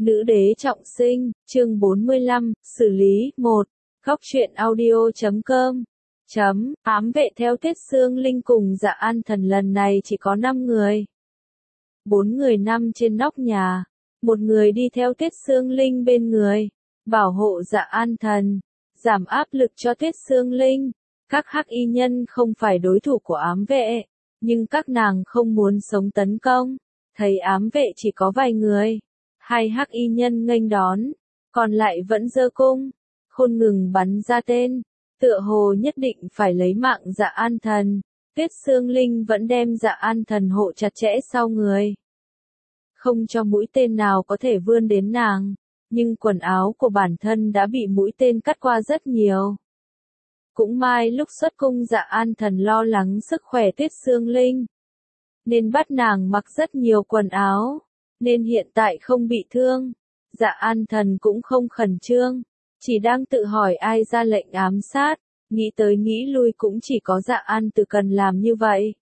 Nữ đế trọng sinh, chương 45, xử lý, 1. Góc truyện audio.com. Ám vệ theo Tuyết Xương Linh cùng Dạ An Thần lần này chỉ có 5 người. 4 người nằm trên nóc nhà, một người đi theo Tuyết Xương Linh bên người, bảo hộ Dạ An Thần, giảm áp lực cho Tuyết Xương Linh. Các hắc y nhân không phải đối thủ của ám vệ, nhưng các nàng không muốn sống tấn công, thấy ám vệ chỉ có vài người. Hai hắc y nhân nghênh đón, còn lại vẫn giơ cung, không ngừng bắn ra tên, tựa hồ nhất định phải lấy mạng Dạ An Thần. Tuyết Xương Linh vẫn đem Dạ An Thần hộ chặt chẽ sau người, không cho mũi tên nào có thể vươn đến nàng, nhưng quần áo của bản thân đã bị mũi tên cắt qua rất nhiều. Cũng may lúc xuất cung Dạ An Thần lo lắng sức khỏe Tuyết Xương Linh, nên bắt nàng mặc rất nhiều quần áo, nên hiện tại không bị thương. Dạ An Thần cũng không khẩn trương, chỉ đang tự hỏi ai ra lệnh ám sát, nghĩ tới nghĩ lui cũng chỉ có Dạ An Từ cần làm như vậy.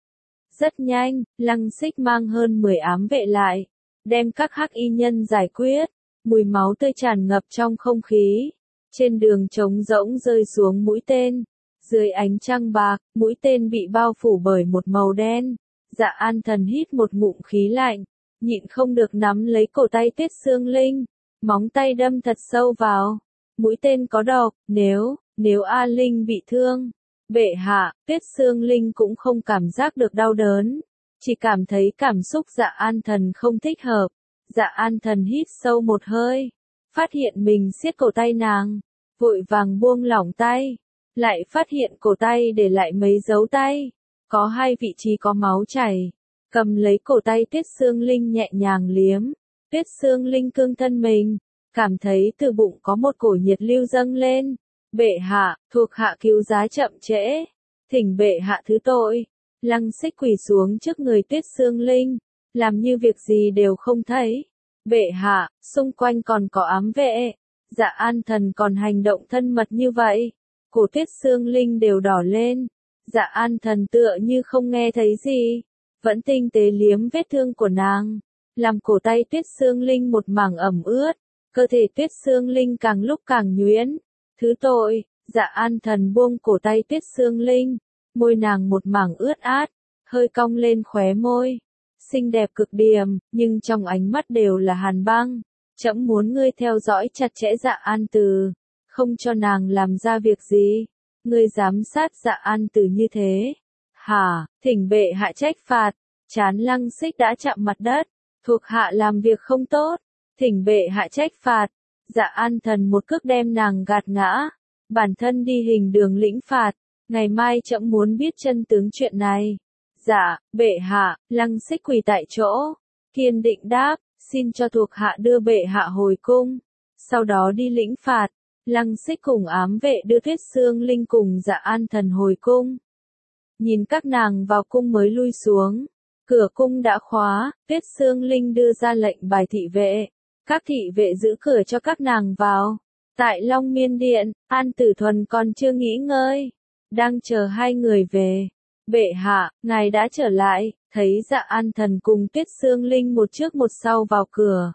Rất nhanh, Lăng Xích mang hơn 10 ám vệ lại, đem các hắc y nhân giải quyết, mùi máu tươi tràn ngập trong không khí. Trên đường trống rỗng rơi xuống mũi tên, dưới ánh trăng bạc, mũi tên bị bao phủ bởi một màu đen. Dạ An Thần hít một ngụm khí lạnh, nhịn không được nắm lấy cổ tay Tuyết Xương Linh, móng tay đâm thật sâu vào. Mũi tên có độc, nếu A Linh bị thương, bệ hạ. Tuyết Xương Linh cũng không cảm giác được đau đớn, chỉ cảm thấy cảm xúc Dạ An Thần không thích hợp. Dạ An Thần hít sâu một hơi, phát hiện mình siết cổ tay nàng, vội vàng buông lỏng tay, lại phát hiện cổ tay để lại mấy dấu tay, có 2 vị trí có máu chảy. Cầm lấy cổ tay Tuyết Xương Linh nhẹ nhàng liếm, Tuyết Xương Linh cương thân mình, cảm thấy từ bụng có một cổ nhiệt lưu dâng lên. Bệ hạ, thuộc hạ cứu giá chậm trễ, thỉnh bệ hạ thứ tội. Lăng Xích quỳ xuống trước người Tuyết Xương Linh, làm như việc gì đều không thấy. Bệ hạ, xung quanh còn có ám vệ. Dạ An Thần còn hành động thân mật như vậy, cổ Tuyết Xương Linh đều đỏ lên. Dạ An Thần tựa như không nghe thấy gì, vẫn tinh tế liếm vết thương của nàng, làm cổ tay Tuyết Xương Linh một mảng ẩm ướt, cơ thể Tuyết Xương Linh càng lúc càng nhuyễn. Thứ tội. Dạ An Thần buông cổ tay Tuyết Xương Linh, môi nàng một mảng ướt át, hơi cong lên khóe môi, xinh đẹp cực điểm, nhưng trong ánh mắt đều là hàn băng. Trẫm muốn ngươi theo dõi chặt chẽ Dạ An Từ, không cho nàng làm ra việc gì. Ngươi giám sát Dạ An Từ như thế, hả? Thỉnh bệ hạ trách phạt. Trán Lăng Xích đã chạm mặt đất, thuộc hạ làm việc không tốt, thỉnh bệ hạ trách phạt. Dạ An Thần một cước đem nàng gạt ngã, bản thân đi hình đường lĩnh phạt. Ngày mai trẫm muốn biết chân tướng chuyện này. Dạ, bệ hạ. Lăng Xích quỳ tại chỗ, kiên định đáp, xin cho thuộc hạ đưa bệ hạ hồi cung, sau đó đi lĩnh phạt. Lăng Xích cùng ám vệ đưa Tuyết Xương Linh cùng Dạ An Thần hồi cung. Nhìn các nàng vào cung mới lui xuống, cửa cung đã khóa. Tuyết Xương Linh đưa ra lệnh bài thị vệ, các thị vệ giữ cửa cho các nàng vào. Tại Long Miên Điện, An Tử Thuần còn chưa nghỉ ngơi, đang chờ 2 người về. Bệ hạ, ngài đã trở lại. Thấy Dạ An Thần cùng Tuyết Xương Linh một trước một sau vào cửa,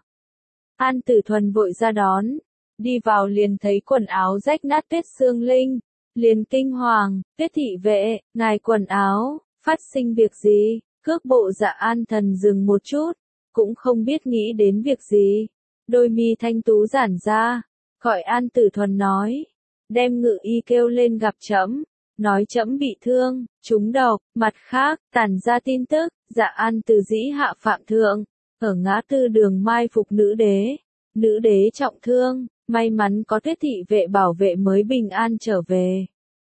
An Tử Thuần vội ra đón, đi vào liền thấy quần áo rách nát Tuyết Xương Linh, liền kinh hoàng. Tuyết thị vệ, ngài quần áo, phát sinh việc gì? Cước bộ Dạ An Thần dừng một chút, cũng không biết nghĩ đến việc gì, đôi mi thanh tú giãn ra, gọi An Tử Thuần nói, đem ngự y kêu lên gặp trẫm, nói trẫm bị thương, trúng độc. Mặt khác, tản ra tin tức, Dạ An Từ dĩ hạ phạm thượng, ở ngã tư đường mai phục nữ đế trọng thương, may mắn có Tuyết thị vệ bảo vệ mới bình an trở về.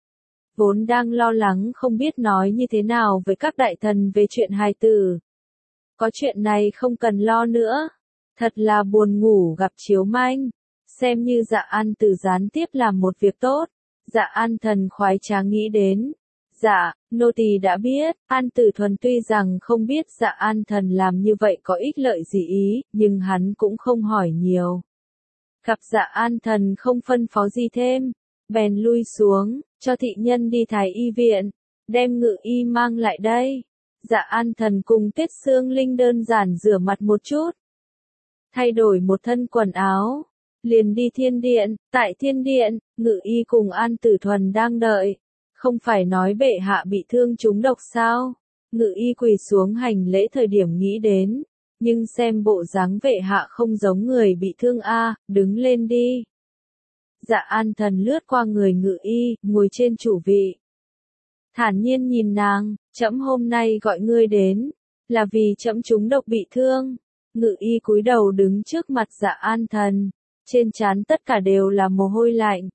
Vốn đang lo lắng không biết nói như thế nào với các đại thần về chuyện hài tử, có chuyện này không cần lo nữa, thật là buồn ngủ gặp chiếu manh, xem như Dạ An Từ gián tiếp làm một việc tốt. Dạ An Thần khoái trá nghĩ đến, dạ, nô tỳ đã biết. An Tử Thuần tuy rằng không biết Dạ An Thần làm như vậy có ích lợi gì ý, nhưng hắn cũng không hỏi nhiều. Gặp Dạ An Thần không phân phó gì thêm, bèn lui xuống, cho thị nhân đi Thái y viện, đem ngự y mang lại đây. Dạ An Thần cùng Tuyết Xương Linh đơn giản rửa mặt một chút, thay đổi một thân quần áo, liền đi thiên điện. Tại thiên điện, Ngự Y cùng An Tử Thuần đang đợi. Không phải nói bệ hạ bị thương trúng độc sao? Ngự Y quỳ xuống hành lễ thời điểm nghĩ đến, nhưng xem bộ dáng bệ hạ không giống người bị thương a, đứng lên đi. Dạ An Thần lướt qua người Ngự Y, ngồi trên chủ vị. Thản nhiên nhìn nàng, trẫm hôm nay gọi ngươi đến, là vì trẫm trúng độc bị thương. Ngự Y cúi đầu đứng trước mặt Dạ An Thần, trên trán tất cả đều là mồ hôi lạnh.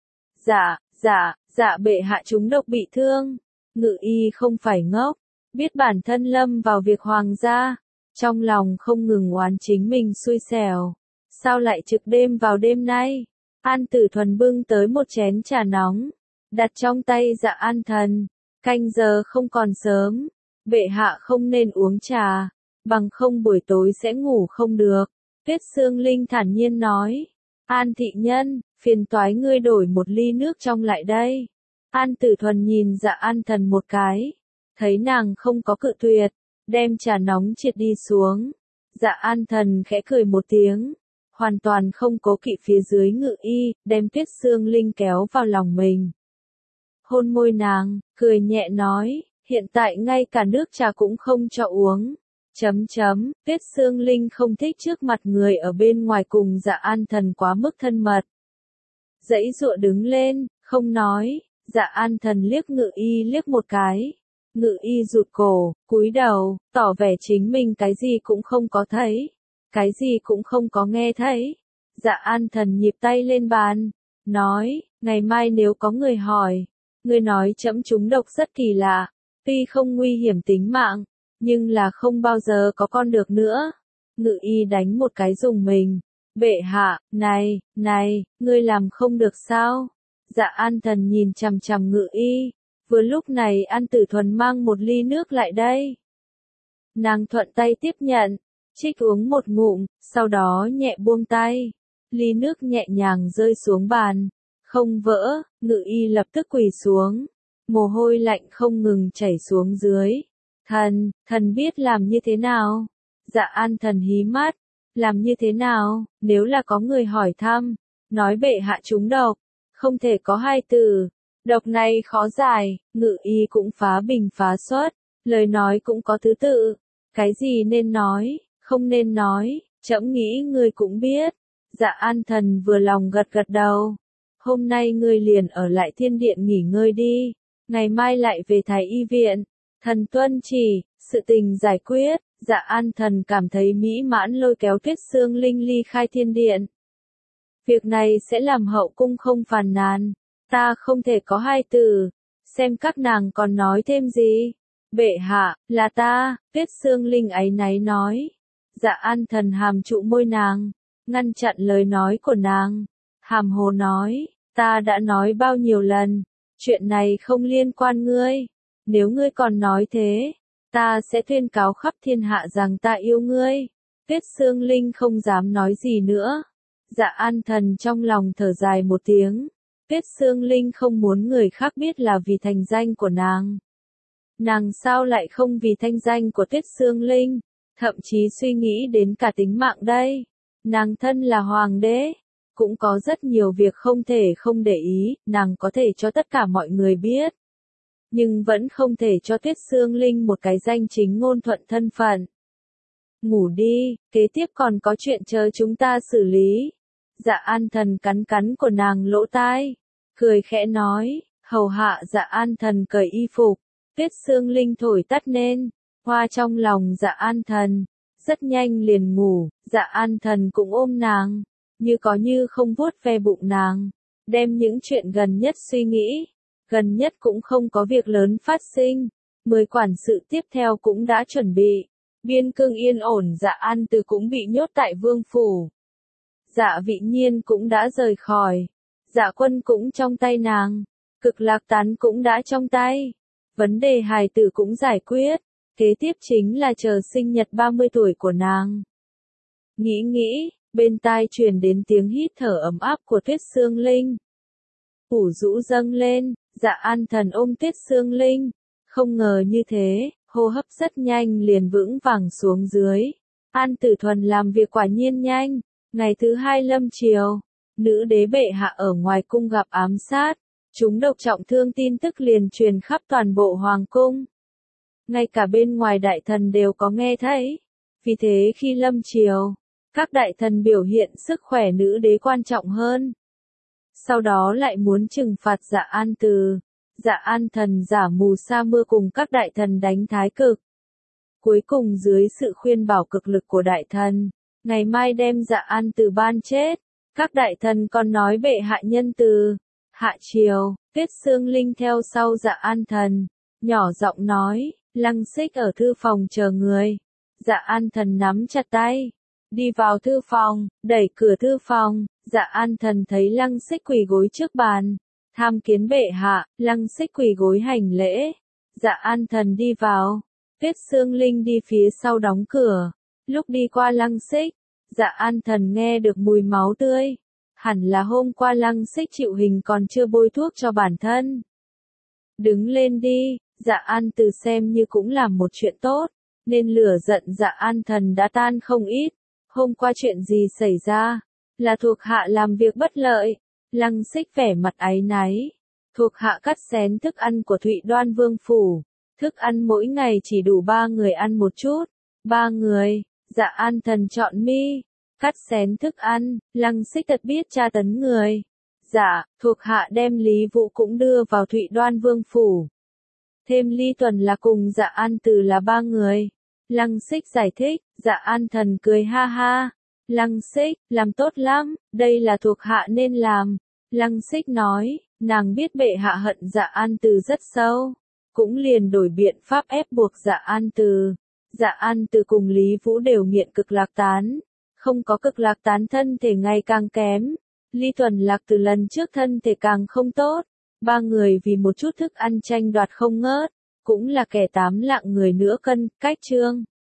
Dạ bệ hạ trúng độc bị thương. Ngự Y không phải ngốc, biết bản thân lâm vào việc hoàng gia, trong lòng không ngừng oán chính mình xui xẻo. Sao lại trực đêm vào đêm nay? An Tử Thuần bưng tới một chén trà nóng, đặt trong tay Dạ An Thần. Canh giờ không còn sớm, bệ hạ không nên uống trà, bằng không buổi tối sẽ ngủ không được. Tuyết Sương Linh thản nhiên nói. An thị nhân, phiền toái ngươi đổi một ly nước trong lại đây. An Tử Thuần nhìn Dạ An Thần một cái, thấy nàng không có cự tuyệt, đem trà nóng triệt đi xuống. Dạ An Thần khẽ cười một tiếng, hoàn toàn không cố kỵ phía dưới Ngự Y, đem Tuyết Sương Linh kéo vào lòng mình. Hôn môi nàng, cười nhẹ nói, hiện tại ngay cả nước trà cũng không cho uống. Tuyết Sương Linh không thích trước mặt người ở bên ngoài cùng Dạ An Thần quá mức thân mật. Dãy dụa đứng lên, không nói. Dạ An Thần liếc Ngự Y liếc một cái. Ngự Y rụt cổ, cúi đầu, tỏ vẻ chính mình cái gì cũng không có thấy, cái gì cũng không có nghe thấy. Dạ An Thần nhịp tay lên bàn, nói, ngày mai nếu có người hỏi, ngươi nói trẫm trúng độc rất kỳ lạ, tuy không nguy hiểm tính mạng, nhưng là không bao giờ có con được nữa. Ngự Y đánh một cái dùng mình. Bệ hạ, này, ngươi làm không được sao? Dạ An Thần nhìn chằm chằm Ngự Y. Vừa lúc này An Tử Thuần mang một ly nước lại đây. Nàng thuận tay tiếp nhận, trích uống một ngụm, sau đó nhẹ buông tay. Ly nước nhẹ nhàng rơi xuống bàn, không vỡ. Ngự Y lập tức quỳ xuống, mồ hôi lạnh không ngừng chảy xuống dưới. Thần biết làm như thế nào? Dạ An Thần hí mắt, làm như thế nào? Nếu là có người hỏi thăm, nói bệ hạ trúng độc, không thể có hai từ. Độc này khó giải, Ngự Y cũng phá bình phá xuất, lời nói cũng có thứ tự. Cái gì nên nói, không nên nói, trẫm nghĩ ngươi cũng biết. Dạ An Thần vừa lòng gật gật đầu. Hôm nay ngươi liền ở lại thiên điện nghỉ ngơi đi, ngày mai lại về Thái Y viện. Thần tuân chỉ, sự tình giải quyết. Dạ An Thần cảm thấy mỹ mãn lôi kéo Tuyết Sương Linh ly khai thiên điện. Việc này sẽ làm hậu cung không phàn nàn. Ta không thể có hai từ. Xem các nàng còn nói thêm gì. Bệ hạ, là ta. Tuyết Sương Linh áy náy nói. Dạ An Thần hàm trụ môi nàng, ngăn chặn lời nói của nàng. Hàm hồ nói, ta đã nói bao nhiêu lần, chuyện này không liên quan ngươi. Nếu ngươi còn nói thế, ta sẽ tuyên cáo khắp thiên hạ rằng ta yêu ngươi. Tuyết Sương Linh không dám nói gì nữa. Dạ An Thần trong lòng thở dài một tiếng. Tuyết Sương Linh không muốn người khác biết là vì thành danh của nàng. Nàng sao lại không vì thanh danh của Tuyết Sương Linh, thậm chí suy nghĩ đến cả tính mạng đây. Nàng thân là hoàng đế, cũng có rất nhiều việc không thể không để ý, nàng có thể cho tất cả mọi người biết. Nhưng vẫn không thể cho Tuyết Sương Linh một cái danh chính ngôn thuận thân phận. Ngủ đi, kế tiếp còn có chuyện chờ chúng ta xử lý. Dạ An Thần cắn cắn của nàng lỗ tai, cười khẽ nói, hầu hạ Dạ An Thần cởi y phục. Tuyết Sương Linh thổi tắt nên, hoa trong lòng Dạ An Thần, rất nhanh liền ngủ. Dạ An Thần cũng ôm nàng, như có như không vuốt ve bụng nàng, đem những chuyện gần nhất suy nghĩ. Gần nhất cũng không có việc lớn phát sinh, 10 quản sự tiếp theo cũng đã chuẩn bị. Biên cương yên ổn. Dạ An Từ cũng bị nhốt tại vương phủ. Dạ Vị Nhiên cũng đã rời khỏi. Dạ Quân cũng trong tay nàng. Cực Lạc Tán cũng đã trong tay. Vấn đề hài tử cũng giải quyết. Kế tiếp chính là chờ sinh nhật 30 tuổi của nàng. Nghĩ, bên tai truyền đến tiếng hít thở ấm áp của Tuyết Sương Linh. Ủ rũ dâng lên. Dạ An Thần ôm Tuyết Sương Linh, không ngờ như thế, hô hấp rất nhanh liền vững vàng xuống dưới. An Tử Thuần làm việc quả nhiên nhanh, Ngày thứ hai lâm chiều, nữ đế bệ hạ ở ngoài cung gặp ám sát, chúng độc trọng thương tin tức liền truyền khắp toàn bộ hoàng cung. Ngay cả bên ngoài đại thần đều có nghe thấy. Vì thế khi lâm chiều, các đại thần biểu hiện sức khỏe nữ đế quan trọng hơn. Sau đó lại muốn trừng phạt Dạ An Từ. Dạ An Thần giả mù sa mưa cùng các đại thần đánh thái cực. Cuối cùng dưới sự khuyên bảo cực lực của đại thần, ngày mai đem Dạ An Từ ban chết. Các đại thần còn nói bệ hạ nhân từ. Hạ chiều, Tuyết Xương Linh theo sau Dạ An Thần, nhỏ giọng nói, Lăng Xích ở thư phòng chờ người. Dạ An Thần nắm chặt tay, đi vào thư phòng, đẩy cửa thư phòng. Dạ An Thần thấy Lăng Xích quỳ gối trước bàn, tham kiến bệ hạ. Lăng Xích quỳ gối hành lễ. Dạ An Thần đi vào, Tuyết Xương Linh đi phía sau đóng cửa. Lúc đi qua Lăng Xích, Dạ An Thần nghe được mùi máu tươi. Hẳn là hôm qua Lăng Xích chịu hình còn chưa bôi thuốc cho bản thân. Đứng lên đi. Dạ An Từ xem như cũng làm một chuyện tốt, nên lửa giận Dạ An Thần đã tan không ít. Hôm qua chuyện gì xảy ra? Là thuộc hạ làm việc bất lợi. Lăng Xích vẻ mặt áy náy. Thuộc hạ cắt xén thức ăn của Thụy Đoan Vương phủ. Thức ăn mỗi ngày chỉ đủ 3 người ăn một chút. 3 người. Dạ An Thần chọn mi. Cắt xén thức ăn. Lăng Xích thật biết tra tấn người. Dạ, thuộc hạ đem Lý Vũ cũng đưa vào Thụy Đoan Vương phủ. Thêm Ly Tuần là cùng Dạ An Từ là 3 người. Lăng Xích giải thích. Dạ An Thần cười ha ha. Lăng Xích, làm tốt lắm, đây là thuộc hạ nên làm. Lăng Xích nói, nàng biết bệ hạ hận Dạ An Từ rất sâu, cũng liền đổi biện pháp ép buộc Dạ An Từ. Dạ An Từ cùng Lý Vũ đều nghiện cực lạc tán, không có cực lạc tán thân thể ngày càng kém. Ly Tuần Lạc từ lần trước thân thể càng không tốt. 3 người vì một chút thức ăn tranh đoạt không ngớt, cũng là kẻ 8 lạng người nữa cân, cách chương.